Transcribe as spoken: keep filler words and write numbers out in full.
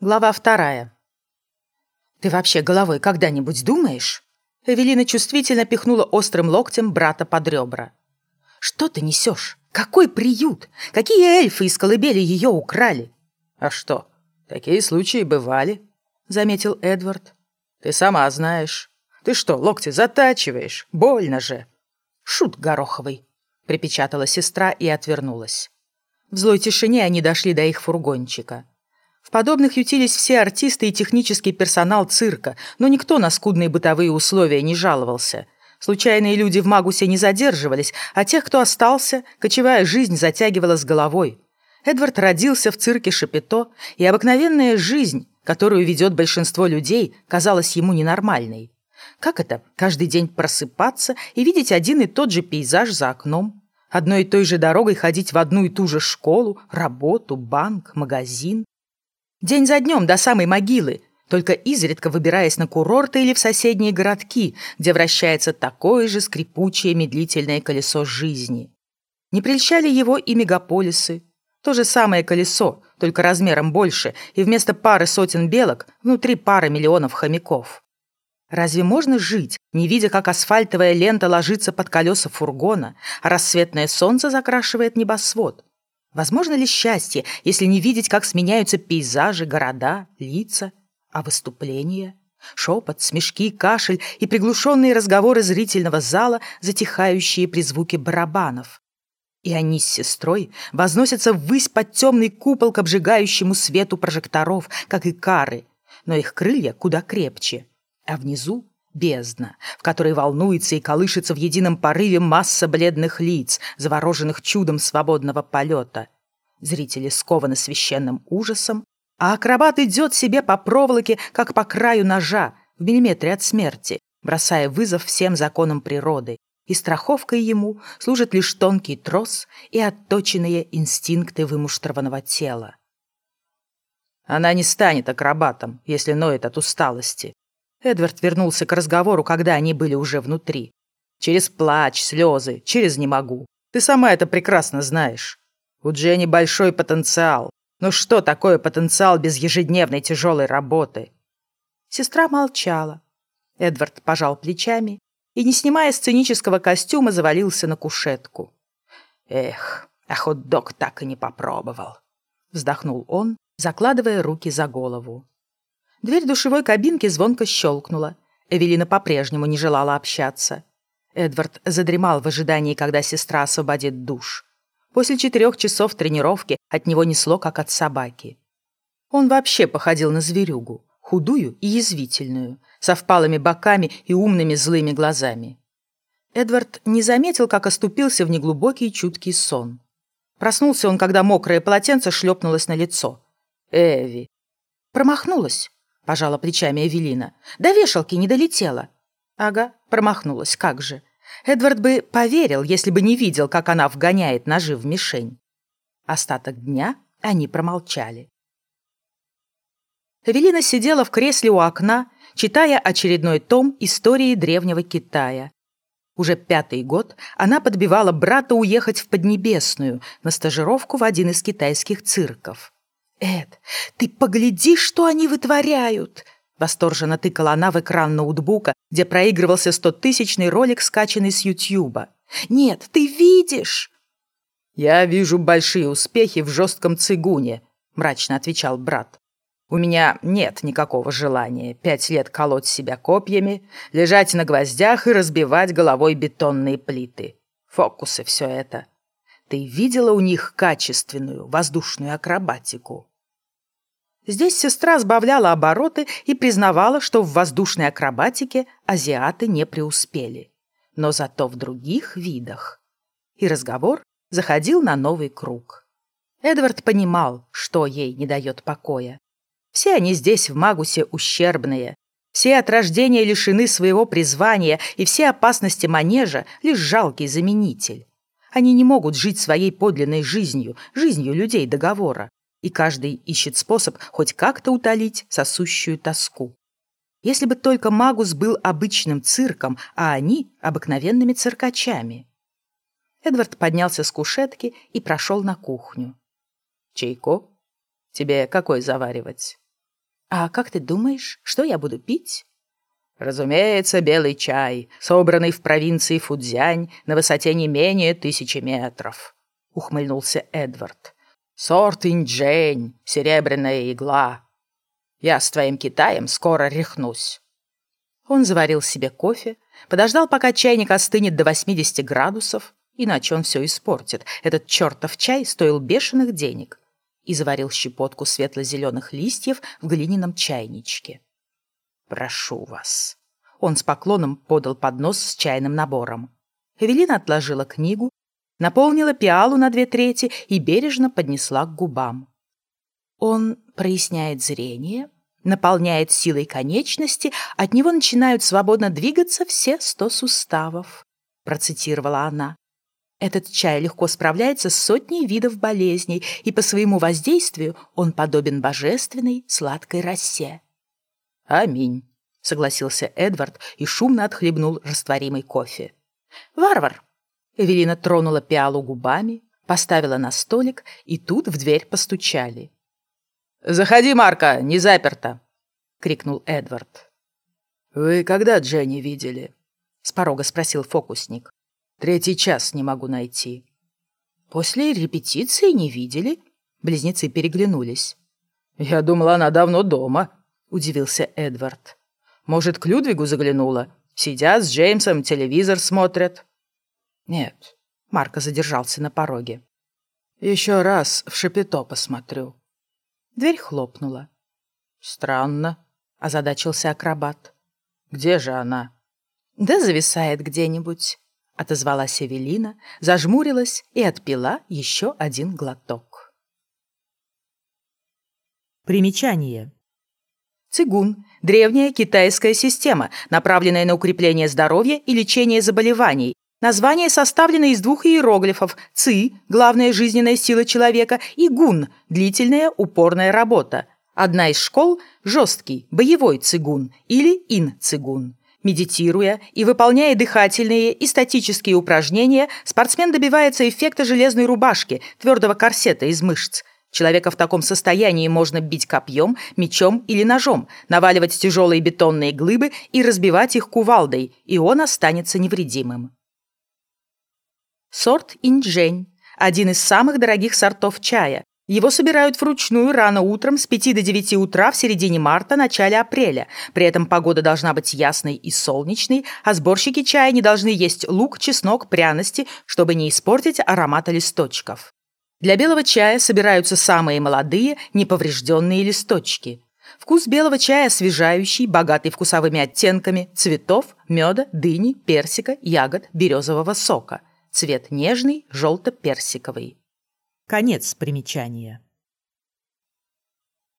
Глава вторая. «Ты вообще головой когда-нибудь думаешь?» Эвелина чувствительно пихнула острым локтем брата под ребра. «Что ты несешь? Какой приют? Какие эльфы из колыбели ее украли?» «А что, такие случаи бывали», — заметил Эдвард. «Ты сама знаешь. Ты что, локти затачиваешь? Больно же». «Шут гороховый», — припечатала сестра и отвернулась. В злой тишине они дошли до их фургончика. В подобных ютились все артисты и технический персонал цирка, но никто на скудные бытовые условия не жаловался. Случайные люди в Магусе не задерживались, а тех, кто остался, кочевая жизнь затягивала с головой. Эдвард родился в цирке Шапито, и обыкновенная жизнь, которую ведет большинство людей, казалась ему ненормальной. Как это каждый день просыпаться и видеть один и тот же пейзаж за окном? Одной и той же дорогой ходить в одну и ту же школу, работу, банк, магазин? День за днем до самой могилы, только изредка выбираясь на курорты или в соседние городки, где вращается такое же скрипучее медлительное колесо жизни. Не прельщали его и мегаполисы. То же самое колесо, только размером больше, и вместо пары сотен белок внутри пары миллионов хомяков. Разве можно жить, не видя, как асфальтовая лента ложится под колеса фургона, а рассветное солнце закрашивает небосвод? Возможно ли счастье, если не видеть, как сменяются пейзажи, города, лица, а выступления? Шепот, смешки, кашель и приглушенные разговоры зрительного зала, затихающие при звуке барабанов. И они с сестрой возносятся ввысь под темный купол к обжигающему свету прожекторов, как икары, но их крылья куда крепче. А внизу бездна, в которой волнуется и колышется в едином порыве масса бледных лиц, завороженных чудом свободного полета. Зрители скованы священным ужасом, а акробат идет себе по проволоке, как по краю ножа, в миллиметре от смерти, бросая вызов всем законам природы, и страховкой ему служит лишь тонкий трос и отточенные инстинкты вымуштрованного тела. «Она не станет акробатом, если ноет от усталости». Эдвард вернулся к разговору, когда они были уже внутри. «Через плач, слезы, через не могу. Ты сама это прекрасно знаешь. У Дженни большой потенциал. Но что такое потенциал без ежедневной тяжелой работы?» Сестра молчала. Эдвард пожал плечами и, не снимая сценического костюма, завалился на кушетку. «Эх, а хот-дог так и не попробовал», — вздохнул он, закладывая руки за голову. Дверь душевой кабинки звонко щелкнула. Эвелина по-прежнему не желала общаться. Эдвард задремал в ожидании, когда сестра освободит душ. После четырех часов тренировки от него несло, как от собаки. Он вообще походил на зверюгу, худую и язвительную, со впалыми боками и умными злыми глазами. Эдвард не заметил, как оступился в неглубокий чуткий сон. Проснулся он, когда мокрое полотенце шлепнулось на лицо. «Эви!» «Промахнулась», — пожала плечами Эвелина. «До вешалки не долетела». «Ага, промахнулась, как же». Эдвард бы поверил, если бы не видел, как она вгоняет ножи в мишень. Остаток дня они промолчали. Эвелина сидела в кресле у окна, читая очередной том истории древнего Китая. Уже пятый год она подбивала брата уехать в Поднебесную на стажировку в один из китайских цирков. «Эд, ты погляди, что они вытворяют!» Восторженно тыкала она в экран ноутбука, где проигрывался стотысячный ролик, скачанный с Ютьюба. «Нет, ты видишь?» «Я вижу большие успехи в жестком цигуне», — мрачно отвечал брат. «У меня нет никакого желания пять лет колоть себя копьями, лежать на гвоздях и разбивать головой бетонные плиты. Фокусы все это. Ты видела у них качественную воздушную акробатику?» Здесь сестра сбавляла обороты и признавала, что в воздушной акробатике азиаты не преуспели. Но зато в других видах. И разговор заходил на новый круг. Эдвард понимал, что ей не дает покоя. Все они здесь, в Магусе, ущербные. Все от рождения лишены своего призвания, и все опасности манежа — лишь жалкий заменитель. Они не могут жить своей подлинной жизнью, жизнью людей договора. И каждый ищет способ хоть как-то утолить сосущую тоску. Если бы только Магус был обычным цирком, а они — обыкновенными циркачами. Эдвард поднялся с кушетки и прошел на кухню. «Чайку? Тебе какой заваривать?» «А как ты думаешь, что я буду пить?» «Разумеется, белый чай, собранный в провинции Фудзянь на высоте не менее тысячи метров», — ухмыльнулся Эдвард. «Сорт инджень, серебряная игла. Я с твоим Китаем скоро рехнусь». Он заварил себе кофе, подождал, пока чайник остынет до восьмидесяти градусов, иначе он все испортит. Этот чертов чай стоил бешеных денег. И заварил щепотку светло-зеленых листьев в глиняном чайничке. «Прошу вас». Он с поклоном подал поднос с чайным набором. Эвелина отложила книгу, наполнила пиалу на две трети и бережно поднесла к губам. «Он проясняет зрение, наполняет силой конечности, от него начинают свободно двигаться все сто суставов», процитировала она. «Этот чай легко справляется с сотней видов болезней, и по своему воздействию он подобен божественной сладкой росе». «Аминь», — согласился Эдвард и шумно отхлебнул растворимый кофе. «Варвар!» Эвелина тронула пиалу губами, поставила на столик, и тут в дверь постучали. «Заходи, Марка, не заперто!» — крикнул Эдвард. «Вы когда Дженни видели?» — с порога спросил фокусник. «Третий час не могу найти». «После репетиции не видели?» Близнецы переглянулись. «Я думала, она давно дома», — удивился Эдвард. «Может, к Людвигу заглянула? Сидят с Джеймсом, телевизор смотрят». «Нет», — Марко задержался на пороге. «Еще раз в Шапито посмотрю». Дверь хлопнула. «Странно», — озадачился акробат. «Где же она?» «Да зависает где-нибудь», — отозвалась Эвелина, зажмурилась и отпила еще один глоток. Примечание. Цигун – древняя китайская система, направленная на укрепление здоровья и лечение заболеваний. Название составлено из двух иероглифов – ци – главная жизненная сила человека, и гун – длительная упорная работа. Одна из школ – жесткий, боевой цигун или ин-цигун. Медитируя и выполняя дыхательные и статические упражнения, спортсмен добивается эффекта железной рубашки, твердого корсета из мышц. Человека в таком состоянии можно бить копьем, мечом или ножом, наваливать тяжелые бетонные глыбы и разбивать их кувалдой, и он останется невредимым. Сорт инджень – один из самых дорогих сортов чая. Его собирают вручную рано утром с пяти до девяти утра в середине марта, начале апреля. При этом погода должна быть ясной и солнечной, а сборщики чая не должны есть лук, чеснок, пряности, чтобы не испортить аромата листочков. Для белого чая собираются самые молодые, неповрежденные листочки. Вкус белого чая освежающий, богатый вкусовыми оттенками цветов, меда, дыни, персика, ягод, березового сока. Цвет нежный, желто-персиковый. Конец примечания.